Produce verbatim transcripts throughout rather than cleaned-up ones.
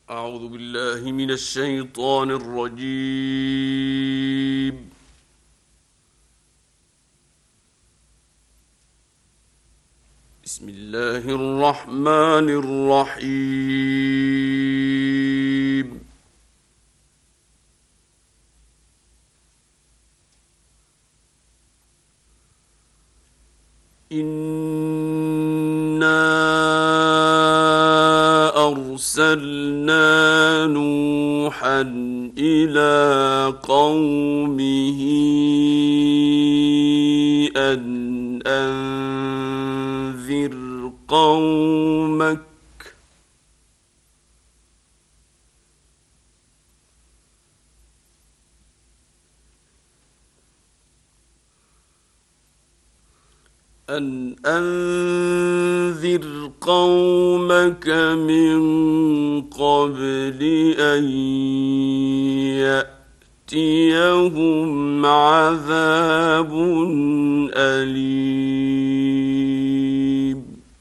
أعوذ بالله من الشيطان الرجيم. بسم الله الرحمن الرحيم. إنا أرسلنا نوحا إلى قومه أن أنذر قومك أن أنذر قومك من قبل أن يأتيهم عذاب أليم.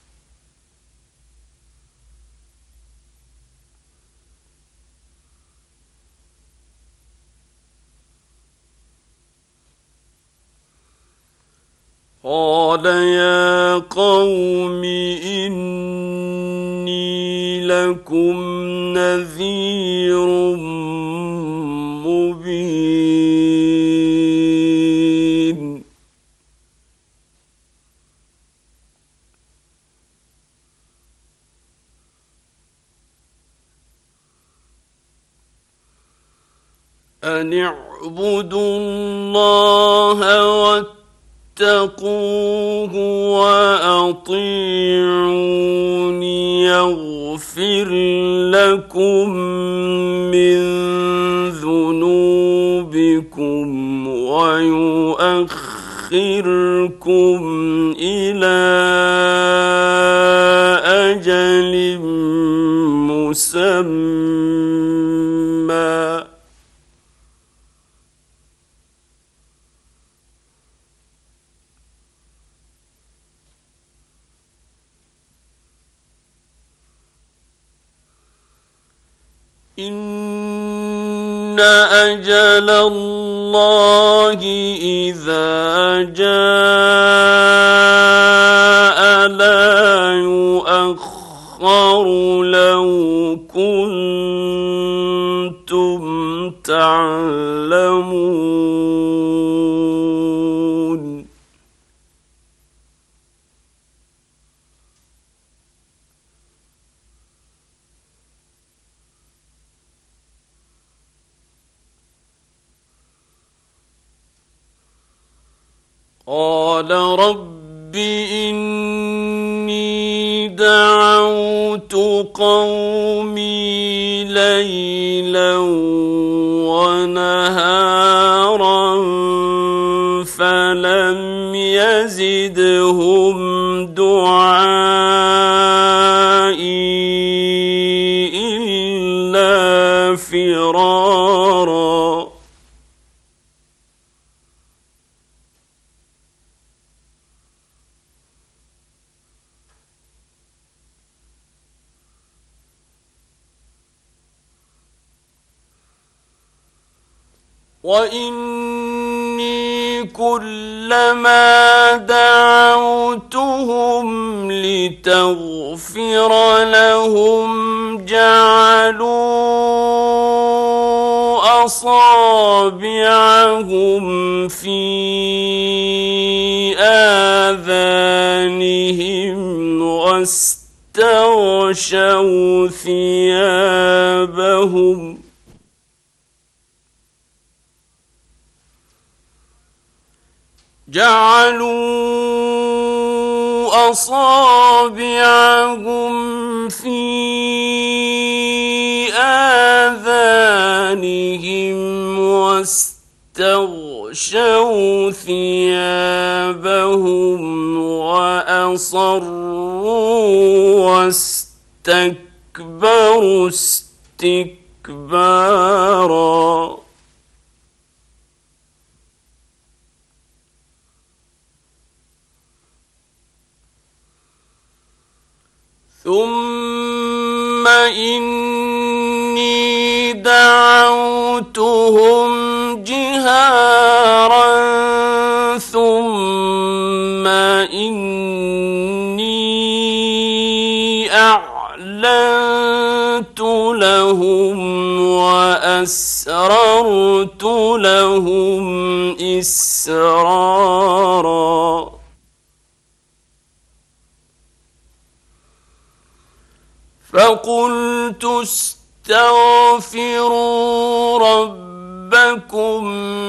قال يا قوم إني لكم نذير مبين. أن اعبدوا الله واتقوه وأطيعوني يغفر لكم من ذنوبكم ويؤخركم إلى أجل مسمى. إن أجل الله إذا جاء لا يؤخر لو كنتم تعلمون. قال رب إني دعوت قومي ليلا ونهارا فلم يزدهم دعائي إلا فرارا. وإني كلما دعوتهم لتغفر لهم جعلوا أصابعهم في آذانهم واستغشوا ثيابهم جعلوا أصابعهم في آذانهم واستغشوا ثيابهم وأصروا واستكبروا استكبارا. ثم إن لهم وأسررت لهم إسرارا فقلت استغفروا ربكم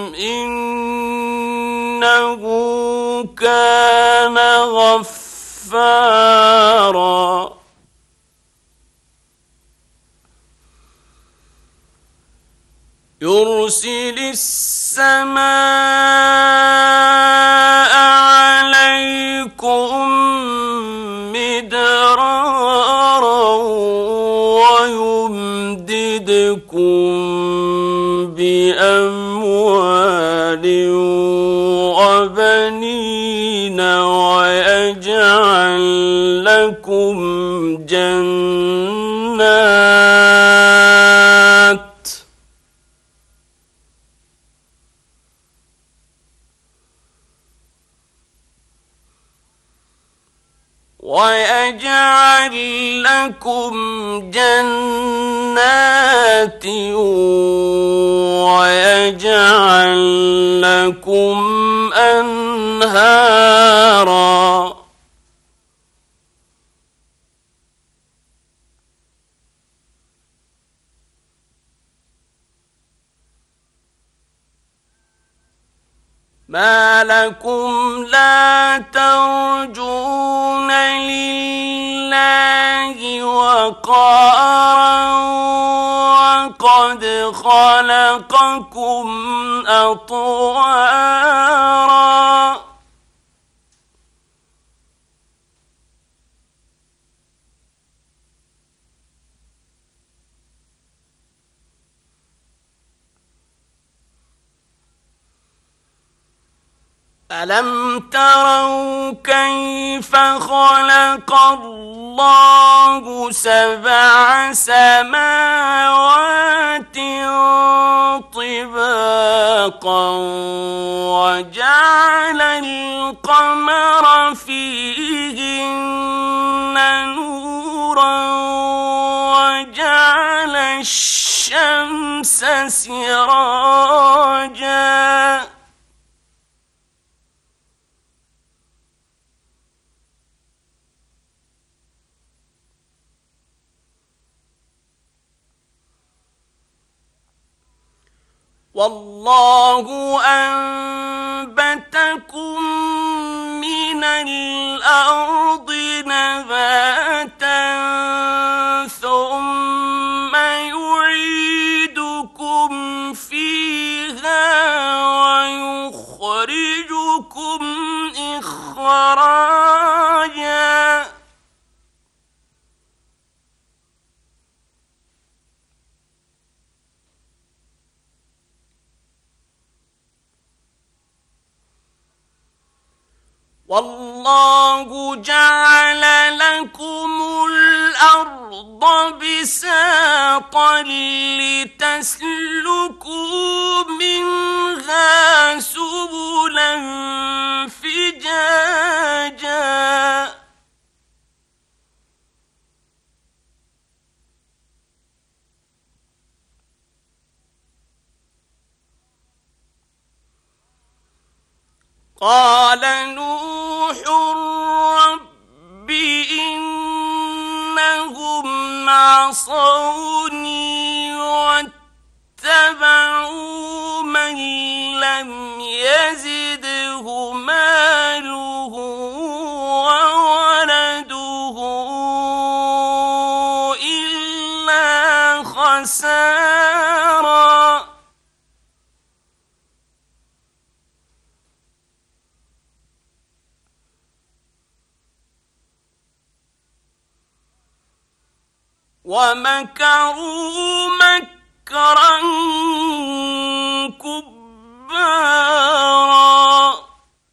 إنه كان غفارا يرسل السماء عليكم مدرارا ويمددكم بأموال وبنين ويجعل لكم جنات ويجعل لكم جنات ويجعل لكم أنهارا ما لكم لا ترجون لله وقارا وقد خلقكم أطوارا ألم تروا كيف خلق الله سبع سماوات طباقا وجعل القمر فيهن نورا وجعل الشمس سراجا والله أنبتكم من الأرض نباتا ثم يعيدكم فيها ويخرجكم إخراجا والله جعل لكم الأرض بساطا لتسلكوا منها سبلا فجاجا قال نوح رب إنهم عصوني واتبعوا من لم يزده ماله وولده إلا خسارا ومكروا مكرا كبارا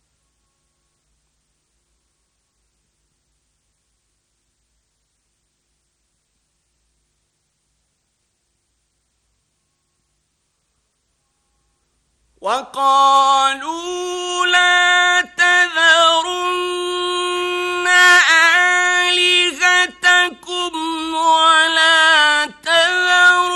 وقالوا لا تذرن آلهتكم ولا تذرن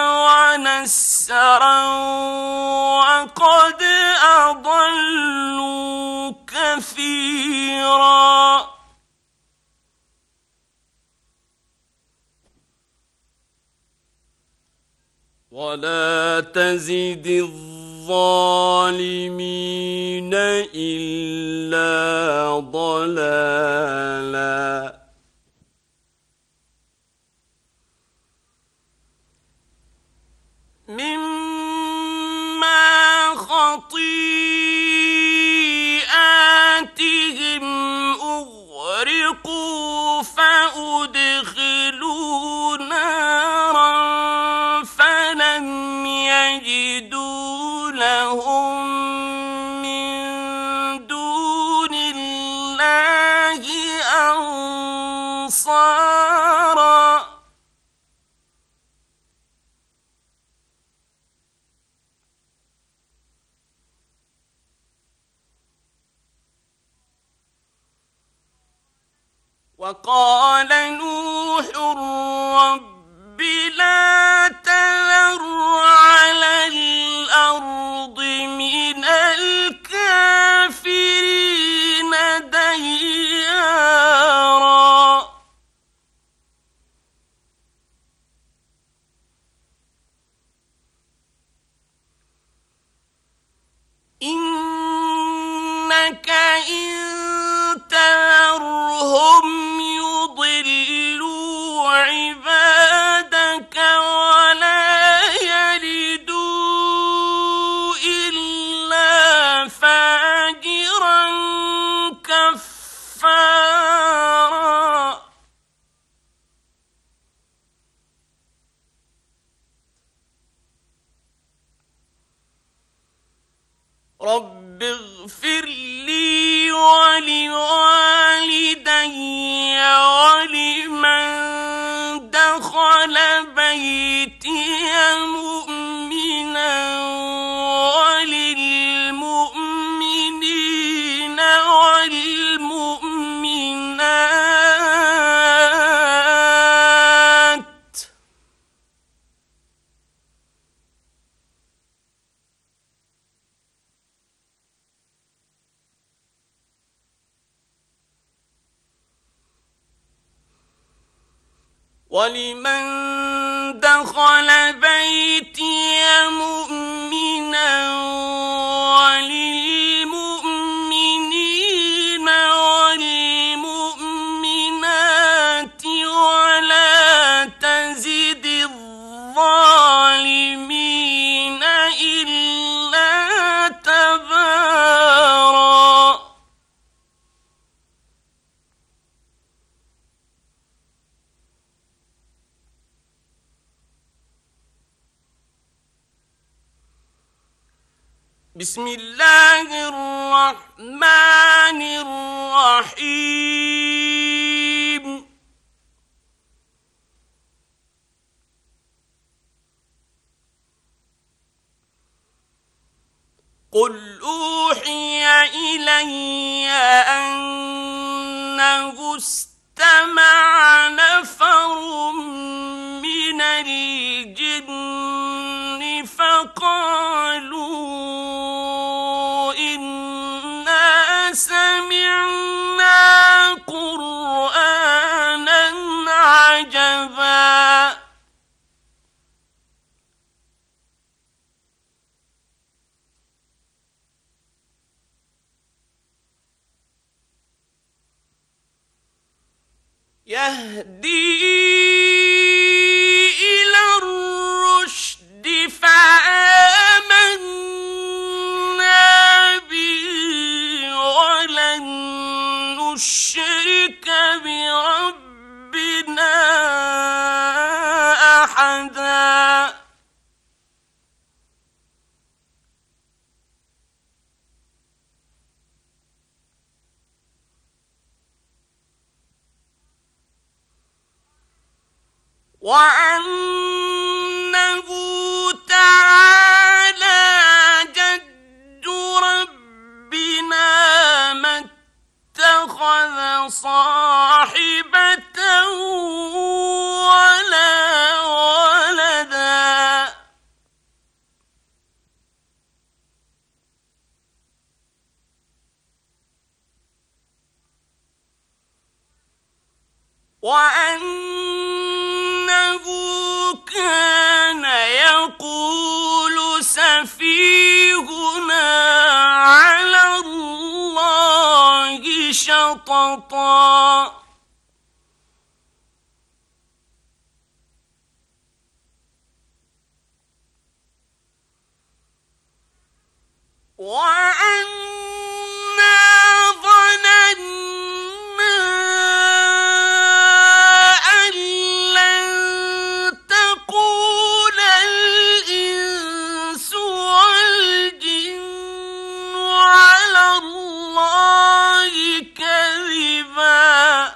ونسرا وقد أضلوا كثيرا ولا تزد الظالمين إلا ضلالا مما خطيئاتهم أغرقوا فأدخلوا نارا فلم يجدوا لهم من دون الله أنصارا وقال نوح رب لا تذر على الأرض من الكافرين ديارا إنك إن تذرهم يضلوا عبادك ولا يلدوا إلا فاجرا كفارا رب اغفر لي ولوالدي ولمن دخل بيتي مؤمنا وللمؤمنين والمؤمنات ولمن دخل بيتي مؤمنا وللمؤمنين والمؤمنات ولا تزد الظالمين إلا تبارا بسم الله الرحمن الرحيم قل أوحي إلي أنه استمع نفر من الجن فقالوا إنا سمعنا قرآنا عجبا يهدي إلى الرشد فآمنا به ولن نشرك بربنا أحدا وأنه تعالى جد ربنا ما اتخذ صاحبة ولا ولدا وأنه كان يقول سفيهنا على الله شططا وأنا ظننا أن لن تقول الإنس والجن على الله كذبا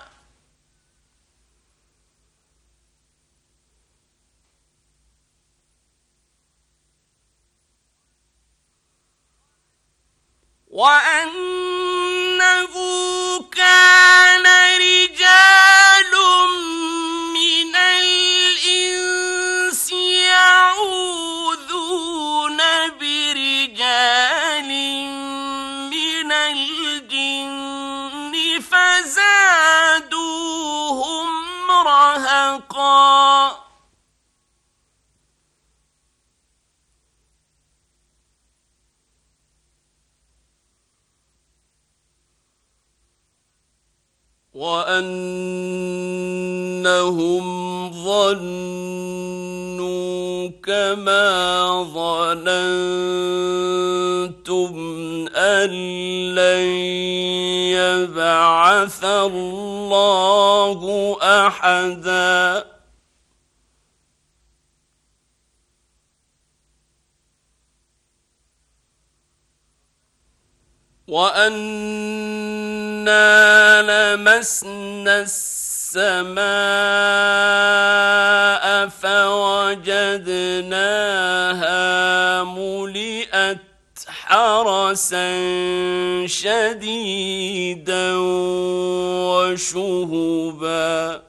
وأنه كان رجال من الإنس يعوذون برجال من الجن فزادوهم رهقا وأنهم ظنوا كما ظننتم أن لن يبعث الله أحدا وأنا لمسنا السماء فوجدناها ملئت حرسا شديدا وشهبا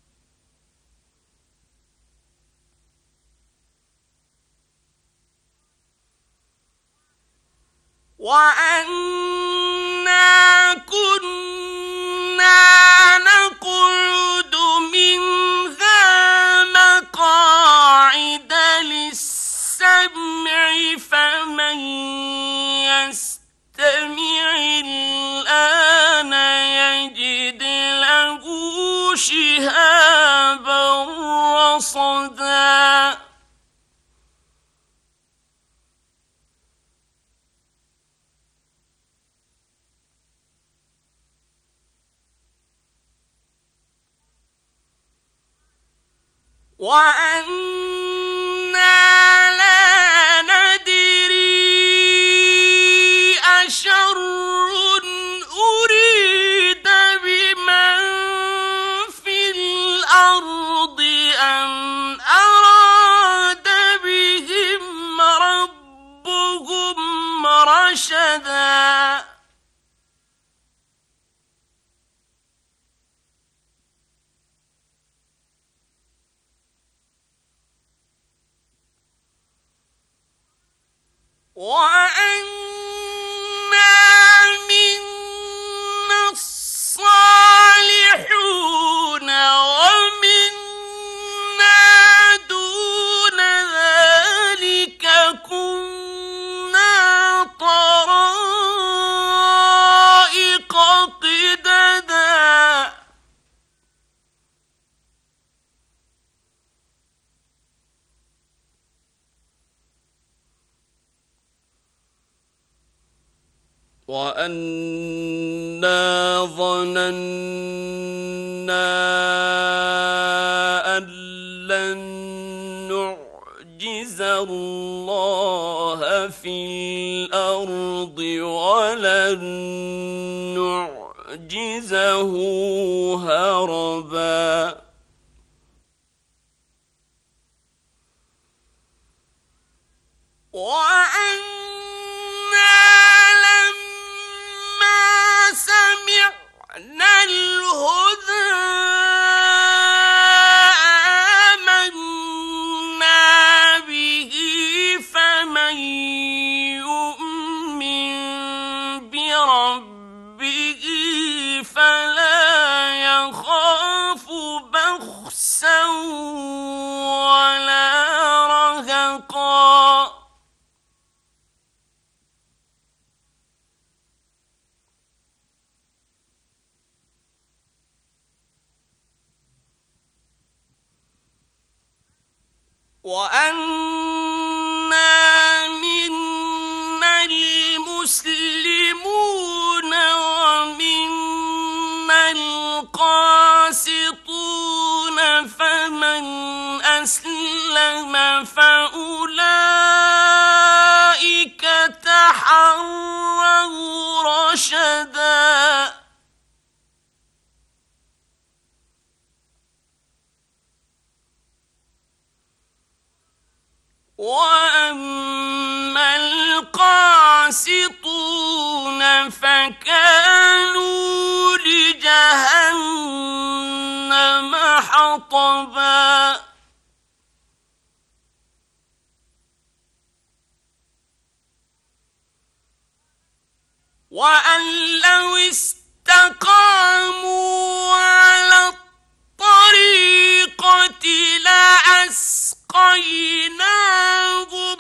وأنا كنا نقعد منها مقاعد للسمع فمن يستمع الآن يجد له شهابا رصدا وأنا لا ندري أشر أريد بمن في الأرض أم أراد بهم ربهم رشدا وأنا منا الصالحون ومنا دون ذلك كنا طرائق قددا وأنا ظننا أن لن نعجز الله في الأرض ولن نعجزه هربا سمعنا الهدى آمنا به فمن يؤمن بربه فلا يخاف حقا وأنا منا المسلمون ومنا القاسطون فمن أسلم فأولئك تحروا رشدا وأما القاسطون فكانوا لجهنم حطبا وأن لو استقاموا على الطريقة لأسقيناهم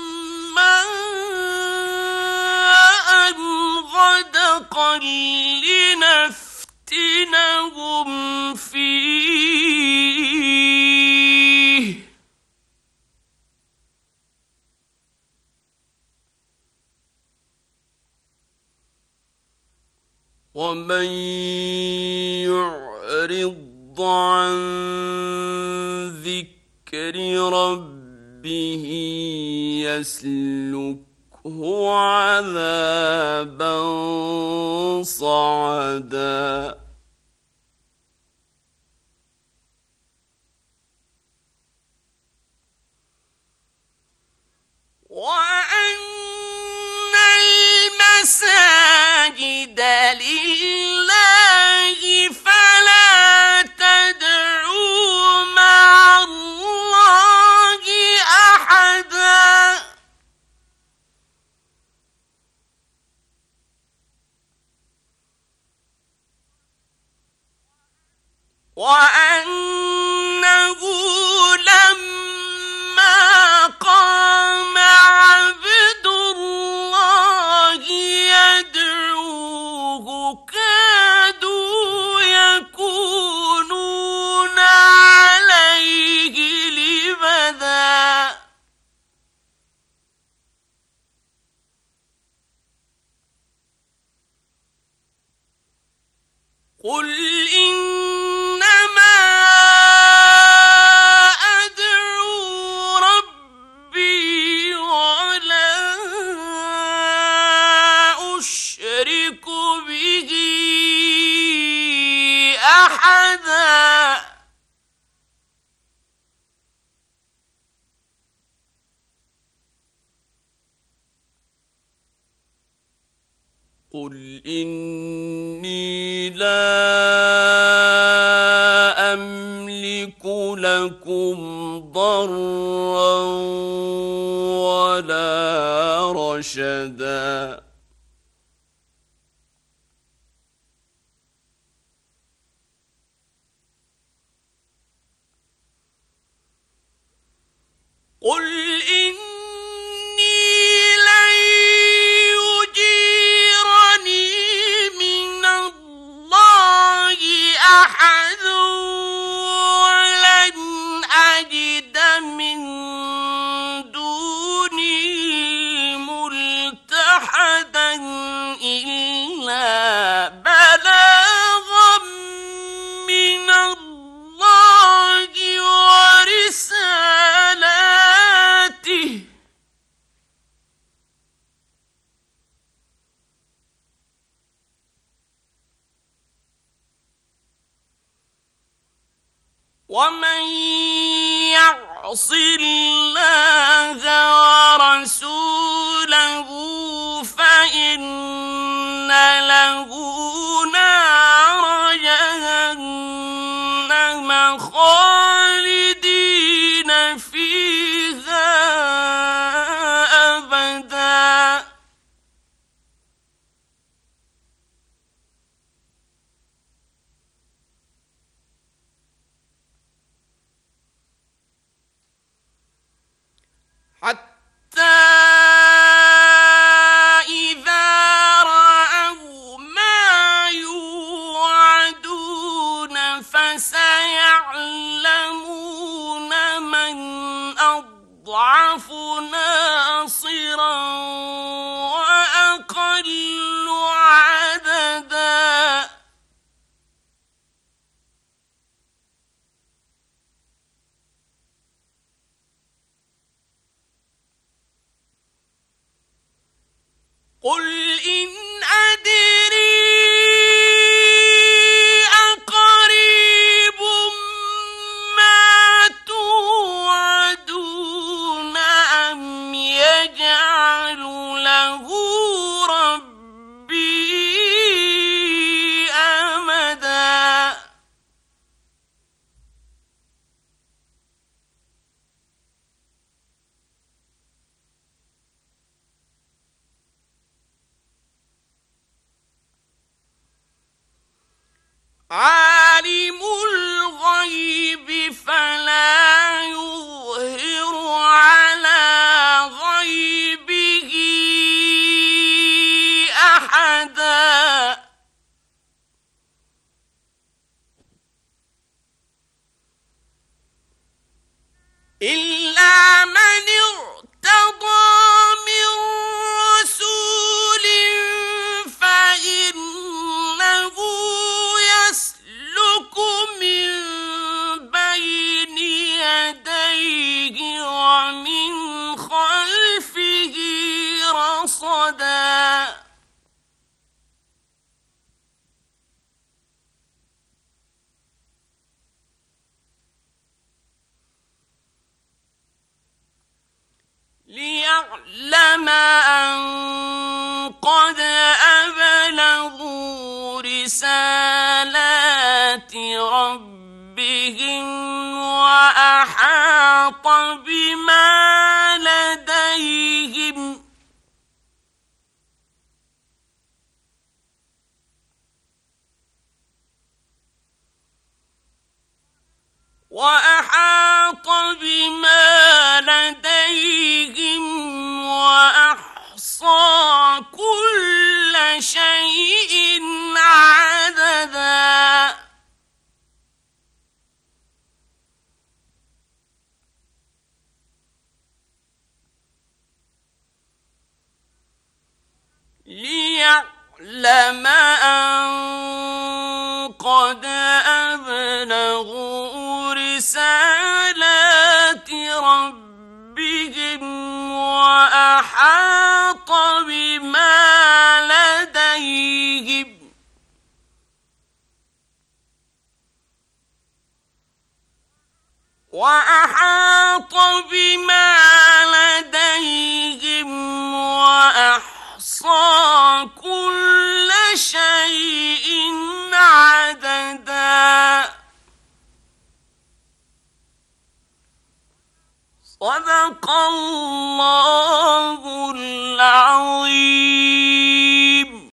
ماء غدقا لنفتنهم فيه ومن يعرض عن ذكر ربه يسلكه عذابا صعدا وأن المساجد لله فلا تدعوا مع الله أحدا وأنه لما قام عبد الله يدعوه كادوا يكونون عليه لبدا قل إنما أدعو ربي ولا أشرك به أحدا قل إني لا أملك لكم ضرا ولا رشدا قل إني لن يجيرني من الله أحد ولن أجد من دونه ملتحدا إلا بلاغا من الله ورسالاته ومن يعص الله ورسوله فإن له نار جهنم خالدين فيها أبدا قل إن أدري أقريب ما توعدون أم يجعل له ربي أمدا عالم الغيب فلا يظهر على غيبه أحدا إلا من ارتضى من رسول فإنه يسلك من بين يديه ومن خلفه رصدا ليعلم أن قد أبلغوا رسالات ربهم وأحاط بما لديهم وأحاط بما لديهم وأحصى كل شيء عددا ليعلم أن قد أبلغوا رسالات ربهم وأحاط بما لديهم وأحاط بما لديهم وأحصى كل شيء عددا صدق الله العظيم.